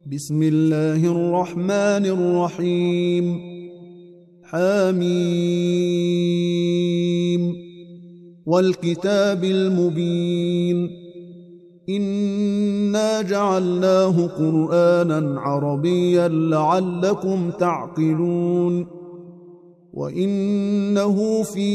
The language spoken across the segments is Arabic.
بسم الله الرحمن الرحيم. حميم والكتاب المبين. إنا جعلناه قرآنا عربيا لعلكم تعقلون. وإنه في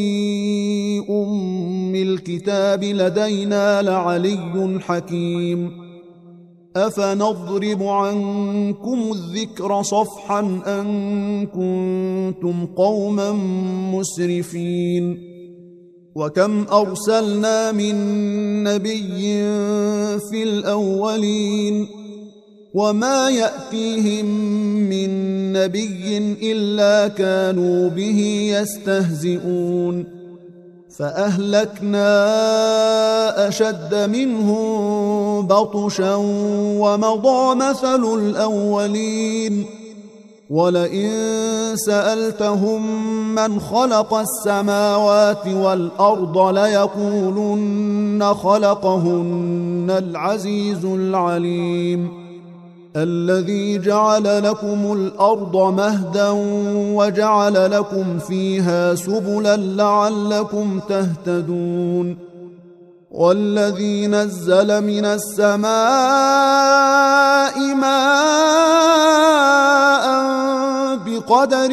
أم الكتاب لدينا لعلي حكيم. أفنضرب عنكم الذكر صفحا أن كنتم قوما مسرفين. وكم أرسلنا من نبي في الأولين وما يأتيهم من نبي إلا كانوا به يستهزئون. فأهلكنا أشد منهم بطشا ومضى مثل الأولين. ولئن سألتهم من خلق السماوات والأرض ليقولن خلقهن العزيز العليم. الذي جعل لكم الأرض مهدا وجعل لكم فيها سبلا لعلكم تهتدون. والذي نزل من السماء ماء بقدر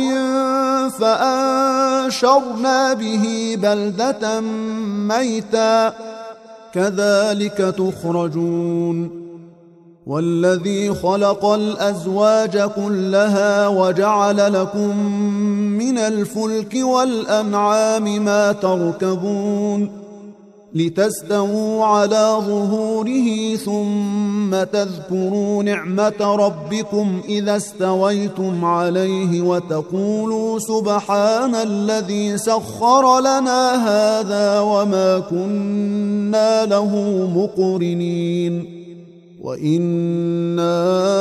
فأنشرنا به بلدة ميتا كذلك تخرجون. والذي خلق الأزواج كلها وجعل لكم من الفلك والأنعام ما تركبون لتستووا على ظهوره ثم تذكروا نعمة ربكم إذا استويتم عليه وتقولوا سبحان الذي سخر لنا هذا وما كنا له مقرنين وإنا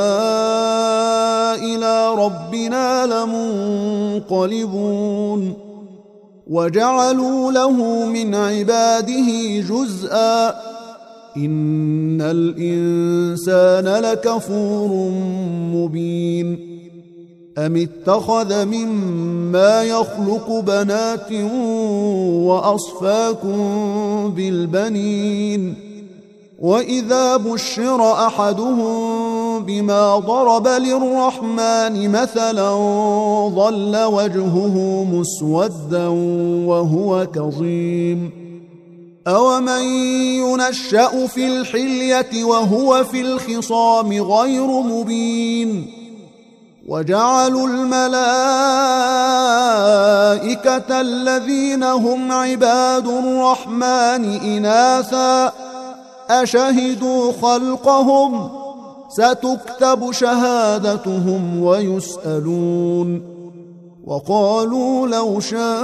إلى ربنا لمنقلبون. وجعلوا له من عباده جزءا إن الإنسان لكفور مبين. أم اتخذ مما يخلق بنات وأصفاكم بالبنين وإذا بشر أحدهم بما ضرب للرحمن مثلا ظل وجهه مسودا وهو كظيم. أومن ينشأ في الحلية وهو في الخصام غير مبين. وجعلوا الملائكة الذين هم عباد الرحمن إناثا أشهدوا خلقهم ستكتب شهادتهم ويسألون. وقالوا لو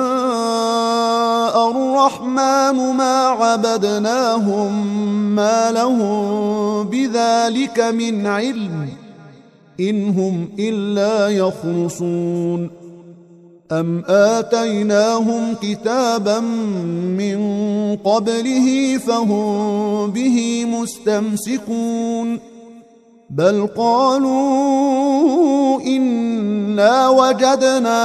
شاء الرحمن ما عبدناهم ما لهم بذلك من علم إن هم إلا يخرصون. أم آتيناهم كتابا من قبله فهم به مستمسكون. بل قالوا إنا وجدنا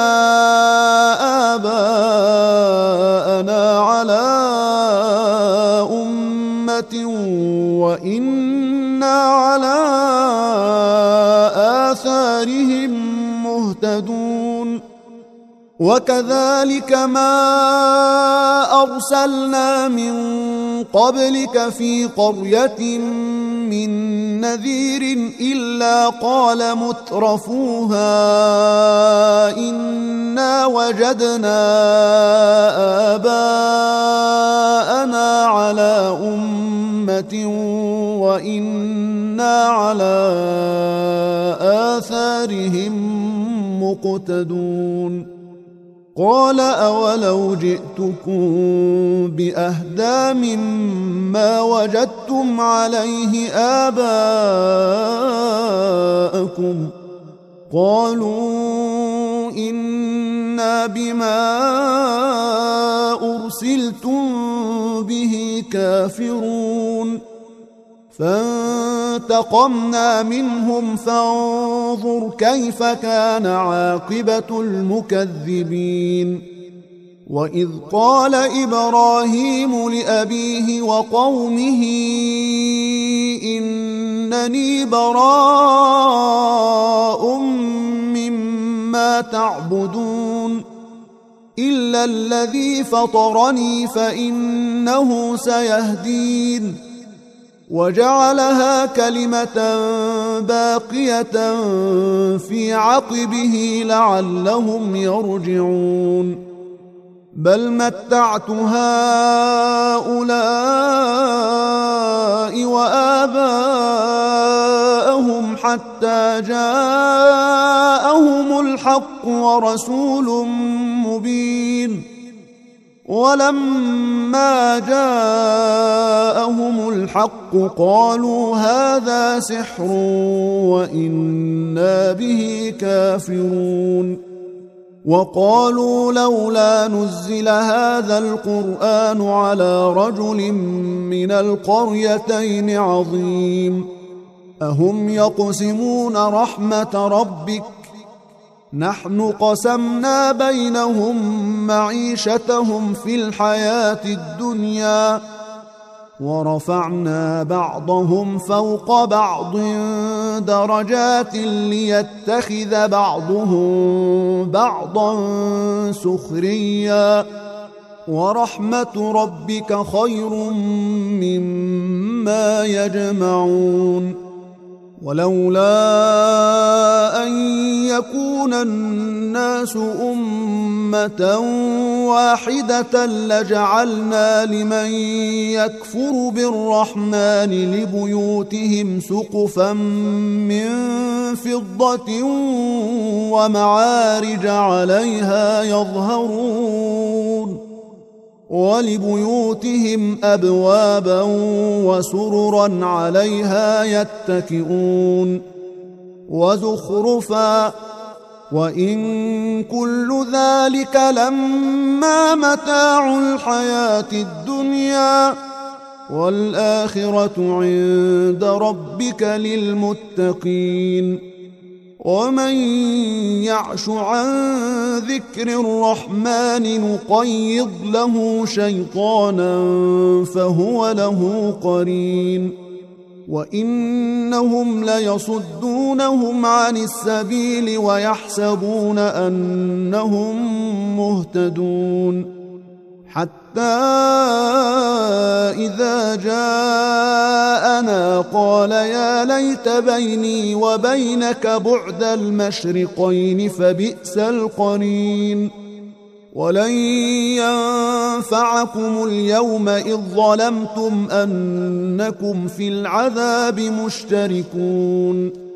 آباءنا على أمة وإنا على آثارهم مهتدون. وكذلك ما أرسلنا من قبلك في قرية من نذير إلا قال مترفوها إنا وجدنا آباءنا على أمة وإنا على آثارهم مقتدون. قال أولو جئتكم بأهدى مما وجدتم عليه آباءكم قالوا إنا بما أرسلتم به كافرون. فانظروا فانتقمنا منهم فانظر كيف كان عاقبة المكذبين وإذ قال إبراهيم لأبيه وقومه إنني براء مما تعبدون إلا الذي فطرني فإنه سيهدين وجعلها كلمة باقية في عقبه لعلهم يرجعون بل متعت هؤلاء وآباءهم حتى جاءهم الحق ورسول مبين ولما جاءهم الحق قالوا هذا سحر وإنا به كافرون وقالوا لولا نزل هذا القرآن على رجل من القريتين عظيم أهم يقسمون رحمة ربك نحن قسمنا بينهم معيشتهم في الحياة الدنيا ورفعنا بعضهم فوق بعض درجات ليتخذ بعضهم بعضا سخريا ورحمة ربك خير مما يجمعون ولولا أن يكون الناس أمة واحدة لجعلنا لمن يكفر بالرحمن لبيوتهم سقفا من فضة ومعارج عليها يظهرون ولبيوتهم أبوابا وسررا عليها يتكئون وزخرفا وإن كل ذلك لما متاع الحياة الدنيا والآخرة عند ربك للمتقين ومن يعش عن ذكر الرحمن نقيض له شيطانا فهو له قرين وإنهم ليصدونهم عن السبيل ويحسبون أنهم مهتدون حتى إذا جاءنا قال يا ليت بيني وبينك بعد المشرقين فبئس القرين ولن ينفعكم اليوم إذ ظلمتم أنكم في العذاب مشتركون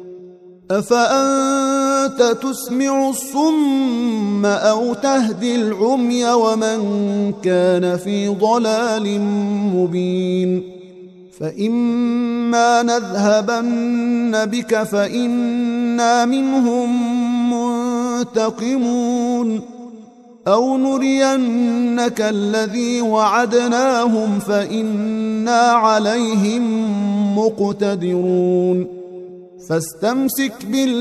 أفأنت تسمع الصم أو تهدي العمي ومن كان في ضلال مبين فإما نذهبن بك فإنا منهم منتقمون أو نرينك الذي وعدناهم فإنا عليهم مقتدرون فاستمسك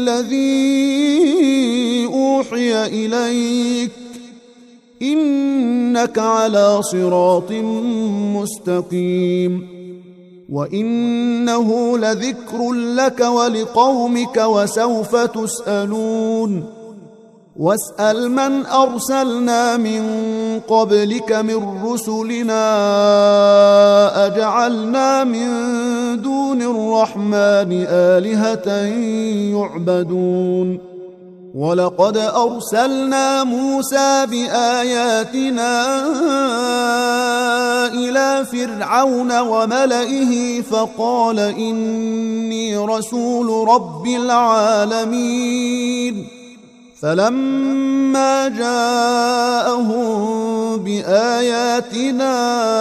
بالذي أوحي إليك إنك على صراط مستقيم وإنه لذكر لك ولقومك وسوف تسألون واسأل من أرسلنا من قبلك من رسلنا أجعلنا من دون الرحمن آلهة يعبدون ولقد أرسلنا موسى بآياتنا إلى فرعون وملئه فقال إني رسول رب العالمين فلما جاءهم بآياتنا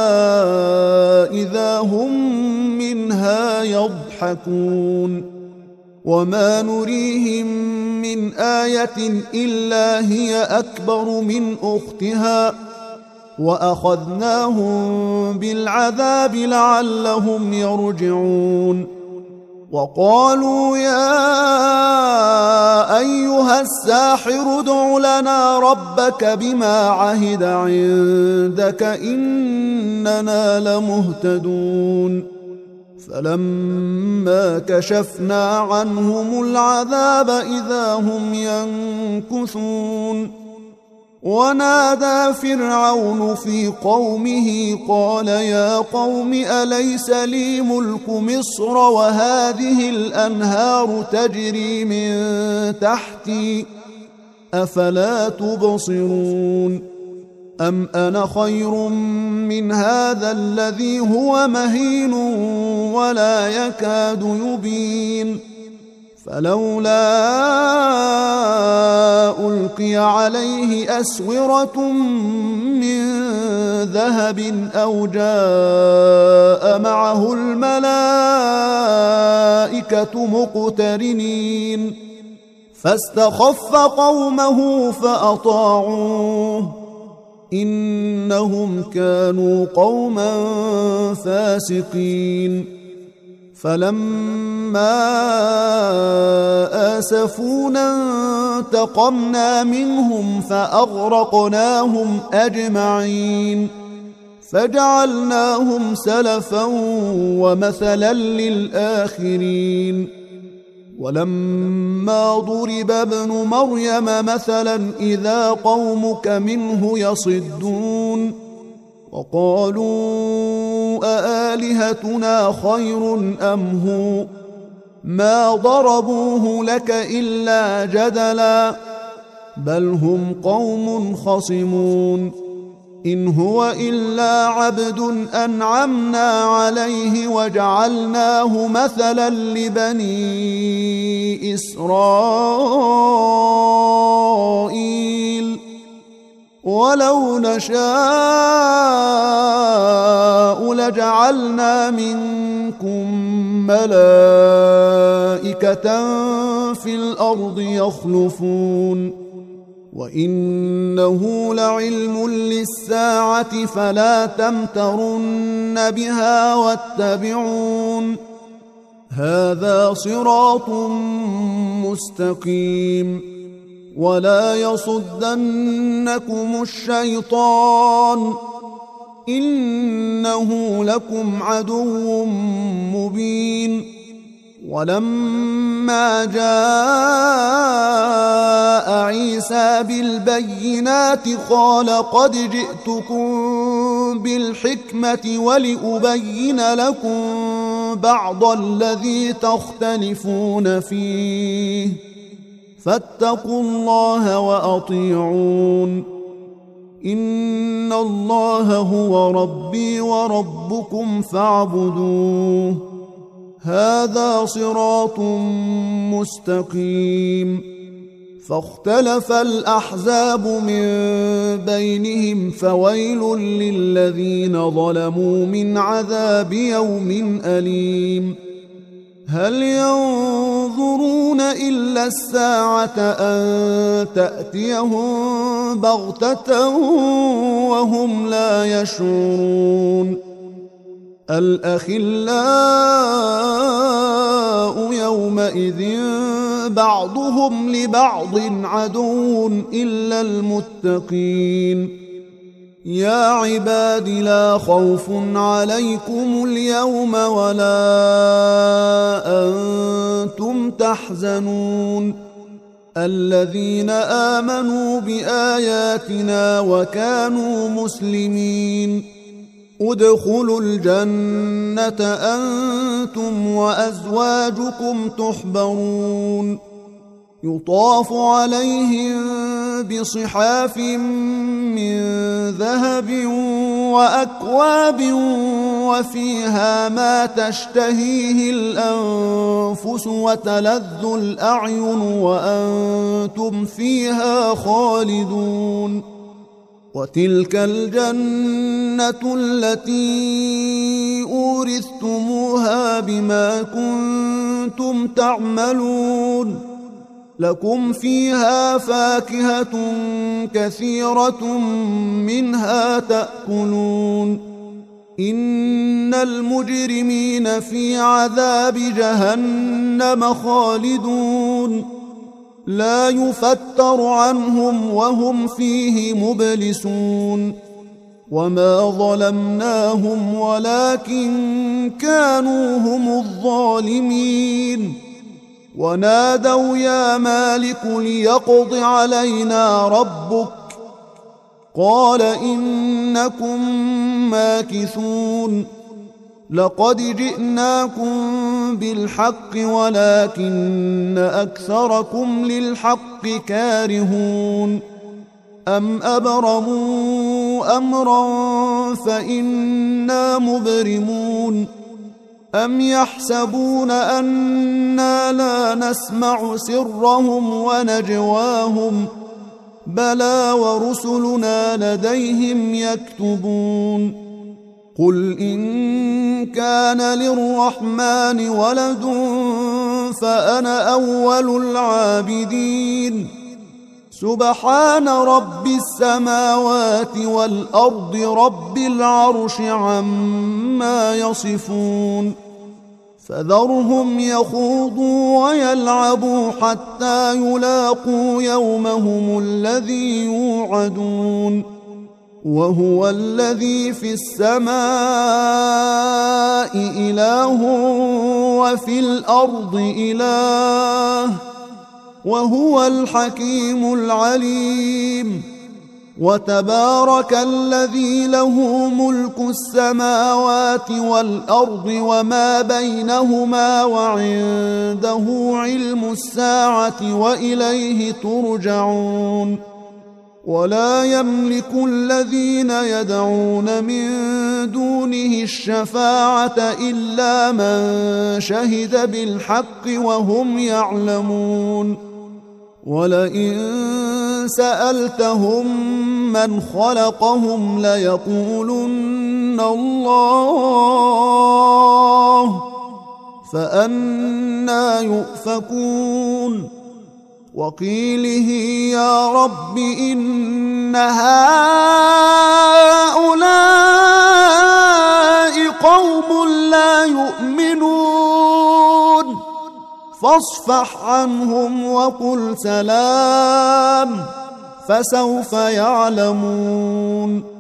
إذا هم منها يضحكون وما نريهم من آية إلا هي أكبر من أختها وأخذناهم بالعذاب لعلهم يرجعون وقالوا يا أيها الساحر ادع لنا ربك بما عهد عندك إننا لمهتدون فلما كشفنا عنهم العذاب إذا هم ينكثون ونادى فرعون في قومه قال يا قوم أليس لي ملك مصر وهذه الأنهار تجري من تحتي أفلا تبصرون أم أنا خير من هذا الذي هو مهين ولا يكاد يبين فلولا ألقي عليه أسورة من ذهب أو جاء معه الملائكة مقترنين فاستخف قومه فأطاعوه إنهم كانوا قوما فاسقين فلما آسفونا انتقمنا منهم فأغرقناهم أجمعين فجعلناهم سلفا ومثلا للآخرين ولما ضرب ابن مريم مثلا إذا قومك منه يصدون وقالوا أآلهتنا خير أم هو ما ضربوه لك إلا جدلا بل هم قوم خصمون إن هو إلا عبد أنعمنا عليه وجعلناه مثلا لبني إسرائيل ولو نشاء لجعلنا منكم ملائكة في الأرض يخلفون وإنه لعلم للساعة فلا تمترن بها واتبعون هذا صراط مستقيم ولا يصدنكم الشيطان إنه لكم عدو مبين ولما جاء عيسى بالبينات قال قد جئتكم بالحكمة ولأبين لكم بعض الذي تختلفون فيه فاتقوا الله وأطيعون إن الله هو ربي وربكم فاعبدوه هذا صراط مستقيم فاختلف الأحزاب من بينهم فويل للذين ظلموا من عذاب يوم أليم هل ينظرون إلا الساعة أن تأتيهم بغتة وهم لا يشعرون الأخلاء يومئذ بعضهم لبعض عدو إلا المتقين يا عباد لا خوف عليكم اليوم ولا أنتم تحزنون الذين آمنوا بآياتنا وكانوا مسلمين ادخلوا الجنة أنتم وأزواجكم تحبرون يطاف عليهم بصحاف من ذهب وأكواب وفيها ما تشتهيه الأنفس وتلذ الأعين وأنتم فيها خالدون وتلك الجنة التي أورثتموها بما كنتم تعملون لكم فيها فاكهة كثيرة منها تأكلون إن المجرمين في عذاب جهنم خالدون لا يفتر عنهم وهم فيه مبلسون وما ظلمناهم ولكن كانوا هم الظالمين ونادوا يا مالك ليقض علينا ربك قال إنكم ماكثون لقد جئناكم بالحق ولكن أكثركم للحق كارهون أم أبرموا أمرا فإنا مبرمون أم يحسبون أنا لا نسمع سرهم ونجواهم بلى ورسلنا لديهم يكتبون قل إن كان للرحمن ولد فأنا أول العابدين سبحان رب السماوات والأرض رب العرش عما يصفون فذرهم يخوضوا ويلعبوا حتى يلاقوا يومهم الذي يوعدون وهو الذي في السماء إله وفي الأرض إله وهو الحكيم العليم وتبارك الذي له ملك السماوات والأرض وما بينهما وعنده علم الساعة وإليه ترجعون ولا يملك الذين يدعون من دونه الشفاعة إلا من شهد بالحق وهم يعلمون ولئن سألتهم من خلقهم ليقولن الله فأنى يؤفكون وقيله يا رب إن هؤلاء قوم لا يؤمنون فاصفح عنهم وقل سلام فسوف يعلمون